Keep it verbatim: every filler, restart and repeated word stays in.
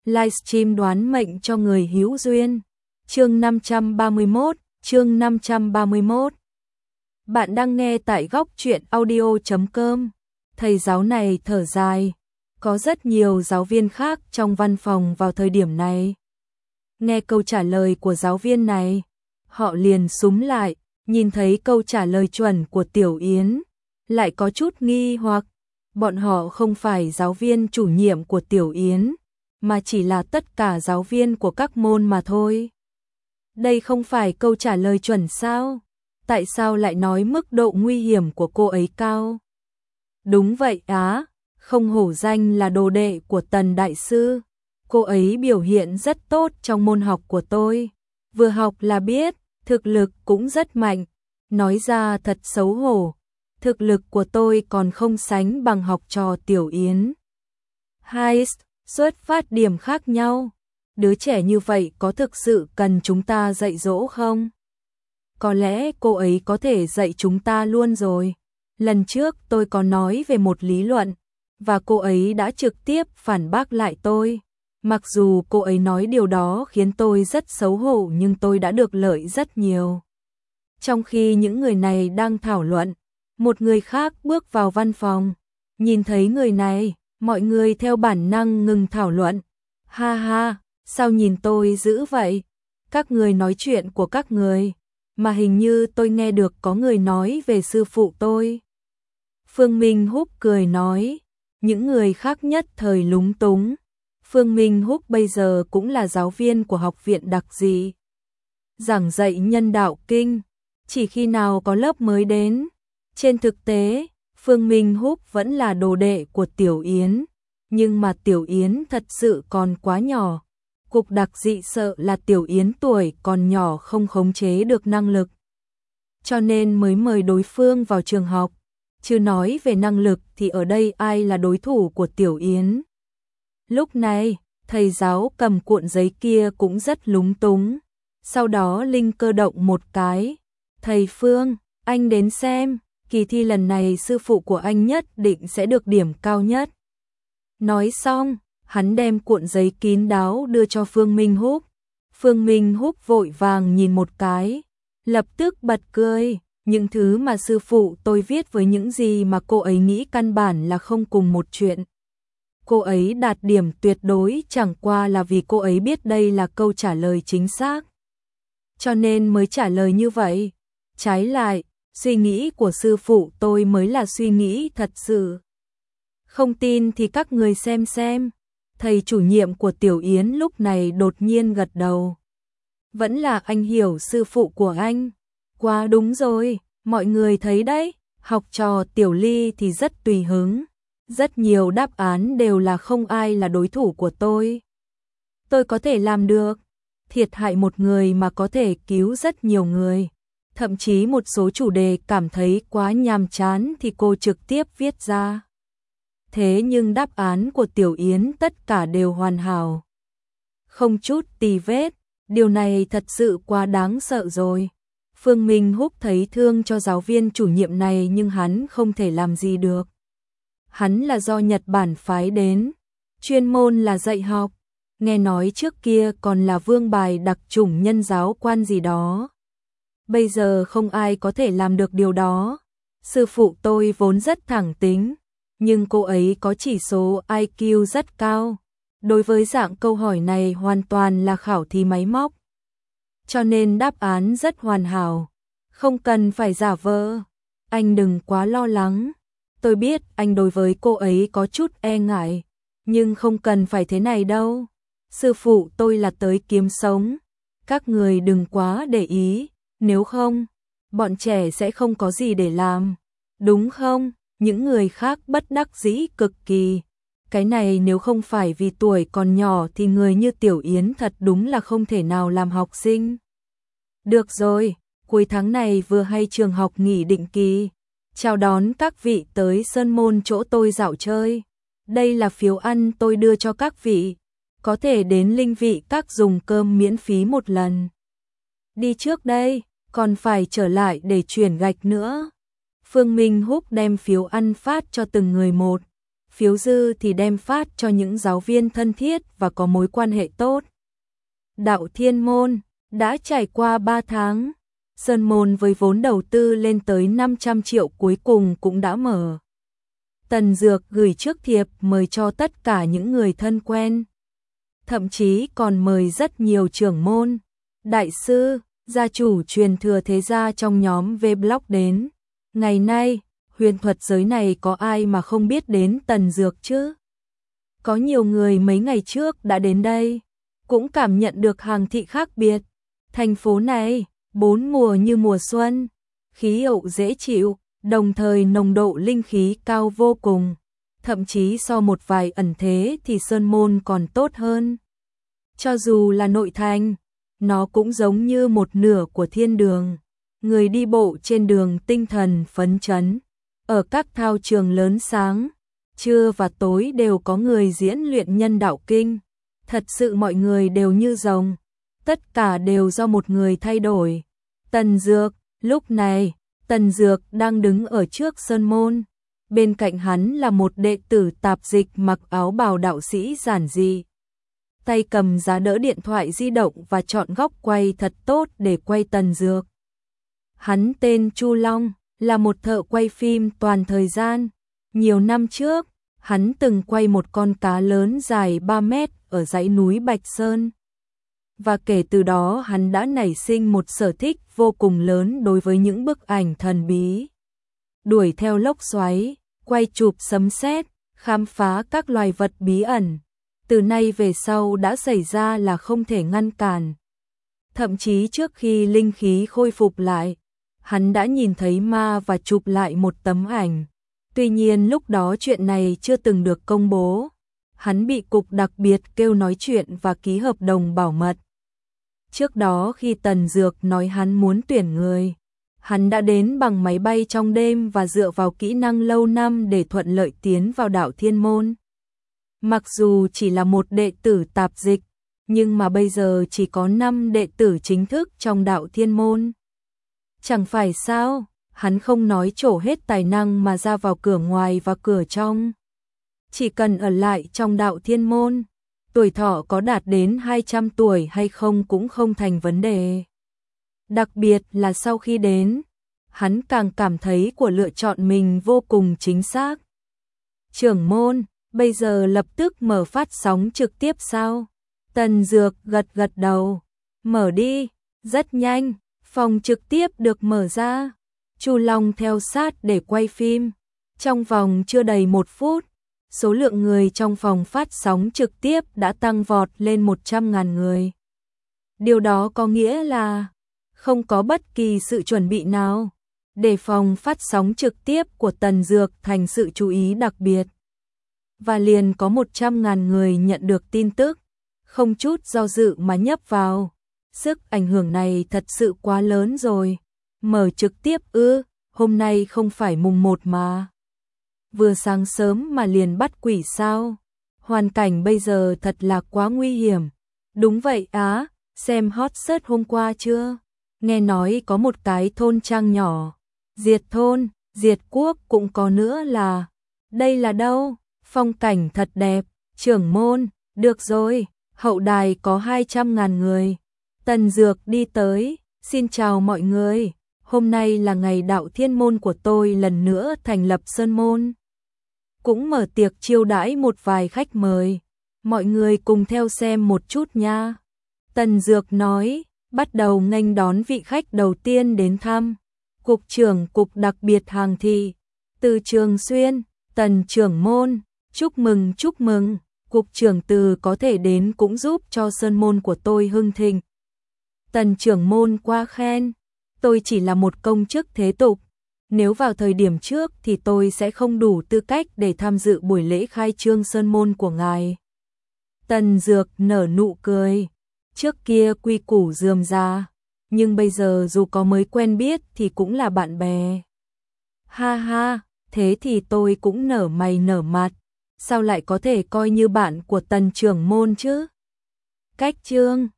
livestream đoán mệnh cho người hữu duyên. Chương năm trăm ba mươi mốt, chương năm trăm ba mươi mốt. Bạn đang nghe tại góc truyện audio chấm com. Thầy giáo này thở dài. Có rất nhiều giáo viên khác trong văn phòng vào thời điểm này. Nghe câu trả lời của giáo viên này, họ liền súm lại, nhìn thấy câu trả lời chuẩn của Tiểu Yến, lại có chút nghi hoặc. Bọn họ không phải giáo viên chủ nhiệm của Tiểu Yến, mà chỉ là tất cả giáo viên của các môn mà thôi. Đây không phải câu trả lời chuẩn sao? Tại sao lại nói mức độ nguy hiểm của cô ấy cao? Đúng vậy á, không hổ danh là đồ đệ của Tần Đại Sư. Cô ấy biểu hiện rất tốt trong môn học của tôi. Vừa học là biết, thực lực cũng rất mạnh. Nói ra thật xấu hổ. Thực lực của tôi còn không sánh bằng học trò Tiểu Yến. Hai xuất phát điểm khác nhau. Đứa trẻ như vậy có thực sự cần chúng ta dạy dỗ không? Có lẽ cô ấy có thể dạy chúng ta luôn rồi. Lần trước tôi có nói về một lý luận, và cô ấy đã trực tiếp phản bác lại tôi. Mặc dù cô ấy nói điều đó khiến tôi rất xấu hổ, nhưng tôi đã được lợi rất nhiều. Trong khi những người này đang thảo luận, một người khác bước vào văn phòng. Nhìn thấy người này, mọi người theo bản năng ngừng thảo luận. Ha ha, sao nhìn tôi dữ vậy? Các người nói chuyện của các người, mà hình như tôi nghe được có người nói về sư phụ tôi. Phương Minh Húc cười nói, những người khác nhất thời lúng túng. Phương Minh Húc bây giờ cũng là giáo viên của học viện đặc dị, giảng dạy nhân đạo kinh, chỉ khi nào có lớp mới đến. Trên thực tế, Phương Minh Húc vẫn là đồ đệ của Tiểu Yến, nhưng mà Tiểu Yến thật sự còn quá nhỏ. Cục đặc dị sợ là Tiểu Yến tuổi còn nhỏ không khống chế được năng lực, cho nên mới mời đối phương vào trường học. Chứ nói về năng lực thì ở đây ai là đối thủ của Tiểu Yến. Lúc này, thầy giáo cầm cuộn giấy kia cũng rất lúng túng. Sau đó Linh cơ động một cái. Thầy Phương, anh đến xem, kỳ thi lần này sư phụ của anh nhất định sẽ được điểm cao nhất. Nói xong, hắn đem cuộn giấy kín đáo đưa cho Phương Minh Húc. Phương Minh Húc vội vàng nhìn một cái, lập tức bật cười. Những thứ mà sư phụ tôi viết với những gì mà cô ấy nghĩ căn bản là không cùng một chuyện. Cô ấy đạt điểm tuyệt đối chẳng qua là vì cô ấy biết đây là câu trả lời chính xác, cho nên mới trả lời như vậy. Trái lại, suy nghĩ của sư phụ tôi mới là suy nghĩ thật sự. Không tin thì các người xem xem. Thầy chủ nhiệm của Tiểu Yến lúc này đột nhiên gật đầu. Vẫn là anh hiểu sư phụ của anh. Quá đúng rồi, mọi người thấy đấy, học trò Tiểu Ly thì rất tùy hứng. Rất nhiều đáp án đều là không ai là đối thủ của tôi. Tôi có thể làm được. Thiệt hại một người mà có thể cứu rất nhiều người. Thậm chí một số chủ đề cảm thấy quá nhàm chán thì cô trực tiếp viết ra. Thế nhưng đáp án của Tiểu Yến tất cả đều hoàn hảo, không chút tì vết. Điều này thật sự quá đáng sợ rồi. Phương Minh Húc thấy thương cho giáo viên chủ nhiệm này nhưng hắn không thể làm gì được. Hắn là do Nhật Bản phái đến, chuyên môn là dạy học. Nghe nói trước kia còn là vương bài đặc chủng nhân giáo quan gì đó. Bây giờ không ai có thể làm được điều đó. Sư phụ tôi vốn rất thẳng tính, nhưng cô ấy có chỉ số I Q rất cao. Đối với dạng câu hỏi này hoàn toàn là khảo thí máy móc, cho nên đáp án rất hoàn hảo. Không cần phải giả vờ. Anh đừng quá lo lắng. Tôi biết anh đối với cô ấy có chút e ngại, nhưng không cần phải thế này đâu. Sư phụ tôi là tới kiếm sống. Các người đừng quá để ý, nếu không, bọn trẻ sẽ không có gì để làm. Đúng không? Những người khác bất đắc dĩ cực kỳ. Cái này nếu không phải vì tuổi còn nhỏ thì người như Tiểu Yến thật đúng là không thể nào làm học sinh. Được rồi, cuối tháng này vừa hay trường học nghỉ định kỳ. Chào đón các vị tới Sơn Môn chỗ tôi dạo chơi. Đây là phiếu ăn tôi đưa cho các vị. Có thể đến Linh vị các dùng cơm miễn phí một lần. Đi trước đây, còn phải trở lại để chuyển gạch nữa. Phương Minh Húc đem phiếu ăn phát cho từng người một. phiếu dư thì đem phát cho những giáo viên thân thiết và có mối quan hệ tốt. Đạo Thiên Môn đã trải qua ba tháng, sơn môn với vốn đầu tư lên tới năm trăm triệu cuối cùng cũng đã mở. Tần Dược gửi trước thiệp mời cho tất cả những người thân quen, thậm chí còn mời rất nhiều trưởng môn, đại sư, gia chủ truyền thừa thế gia trong nhóm V-Block đến. Ngày nay, huyền thuật giới này có ai mà không biết đến Tần Dược chứ? Có nhiều người mấy ngày trước đã đến đây, cũng cảm nhận được hàng thị khác biệt. Thành phố này, bốn mùa như mùa xuân, khí hậu dễ chịu, đồng thời nồng độ linh khí cao vô cùng. Thậm chí so một vài ẩn thế thì sơn môn còn tốt hơn. Cho dù là nội thành, nó cũng giống như một nửa của thiên đường. Người đi bộ trên đường tinh thần phấn chấn. Ở các thao trường lớn sáng, trưa và tối đều có người diễn luyện nhân đạo kinh. Thật sự mọi người đều như rồng. Tất cả đều do một người thay đổi. Tần Dược, lúc này, Tần Dược đang đứng ở trước sơn môn. Bên cạnh hắn là một đệ tử tạp dịch mặc áo bào đạo sĩ giản dị. Tay cầm giá đỡ điện thoại di động và chọn góc quay thật tốt để quay Tần Dược. Hắn tên Chu Long, là một thợ quay phim toàn thời gian. Nhiều năm trước, hắn từng quay một con cá lớn dài ba mét ở dãy núi Bạch Sơn. Và kể từ đó hắn đã nảy sinh một sở thích vô cùng lớn đối với những bức ảnh thần bí. Đuổi theo lốc xoáy, quay chụp sấm sét, khám phá các loài vật bí ẩn. Từ nay về sau đã xảy ra là không thể ngăn cản. Thậm chí trước khi linh khí khôi phục lại, hắn đã nhìn thấy ma và chụp lại một tấm ảnh. Tuy nhiên lúc đó chuyện này chưa từng được công bố. Hắn bị cục đặc biệt kêu nói chuyện và ký hợp đồng bảo mật. Trước đó khi Tần Dược nói hắn muốn tuyển người, hắn đã đến bằng máy bay trong đêm và dựa vào kỹ năng lâu năm để thuận lợi tiến vào đạo Thiên Môn. Mặc dù chỉ là một đệ tử tạp dịch, nhưng mà bây giờ chỉ có năm đệ tử chính thức trong đạo Thiên Môn. Chẳng phải sao, hắn không nói trổ hết tài năng mà ra vào cửa ngoài và cửa trong. Chỉ cần ở lại trong đạo Thiên Môn, tuổi thọ có đạt đến hai trăm tuổi hay không cũng không thành vấn đề. Đặc biệt là sau khi đến, hắn càng cảm thấy của lựa chọn mình vô cùng chính xác. Trưởng môn, bây giờ lập tức mở phát sóng trực tiếp sao? Tần Dược gật gật đầu. Mở đi, rất nhanh, phòng trực tiếp được mở ra. Chu Long theo sát để quay phim. Trong vòng chưa đầy một phút, số lượng người trong phòng phát sóng trực tiếp đã tăng vọt lên một trăm nghìn người. Điều đó có nghĩa là không có bất kỳ sự chuẩn bị nào để phòng phát sóng trực tiếp của Tần Dược thành sự chú ý đặc biệt. Và liền có một trăm nghìn người nhận được tin tức, không chút do dự mà nhấp vào. Sức ảnh hưởng này thật sự quá lớn rồi. Mở trực tiếp ư, hôm nay không phải mùng một mà. Vừa sáng sớm mà liền bắt quỷ sao? Hoàn cảnh bây giờ thật là quá nguy hiểm. Đúng vậy á, xem hot search hôm qua chưa? Nghe nói có một cái thôn trang nhỏ. Diệt thôn, diệt quốc cũng có nữa là. Đây là đâu? Phong cảnh thật đẹp. Trưởng môn, được rồi, hậu đài có hai trăm nghìn người. Tần Dược đi tới, xin chào mọi người. Hôm nay là ngày đạo Thiên Môn của tôi lần nữa thành lập sơn môn. Cũng mở tiệc chiêu đãi một vài khách mời. Mọi người cùng theo xem một chút nha. Tần Dược nói, bắt đầu nghênh đón vị khách đầu tiên đến thăm. Cục trưởng cục đặc biệt hàng thị, Từ Trường Xuyên. Tần trưởng môn, chúc mừng chúc mừng. Cục trưởng Từ có thể đến cũng giúp cho sơn môn của tôi hưng thịnh. Tần trưởng môn quá khen. Tôi chỉ là một công chức thế tục. Nếu vào thời điểm trước thì tôi sẽ không đủ tư cách để tham dự buổi lễ khai trương sơn môn của ngài. Tần Dược nở nụ cười. Trước kia quy củ rườm rà, nhưng bây giờ dù có mới quen biết thì cũng là bạn bè. Ha ha, thế thì tôi cũng nở mày nở mặt. Sao lại có thể coi như bạn của Tần trưởng môn chứ? Cách trương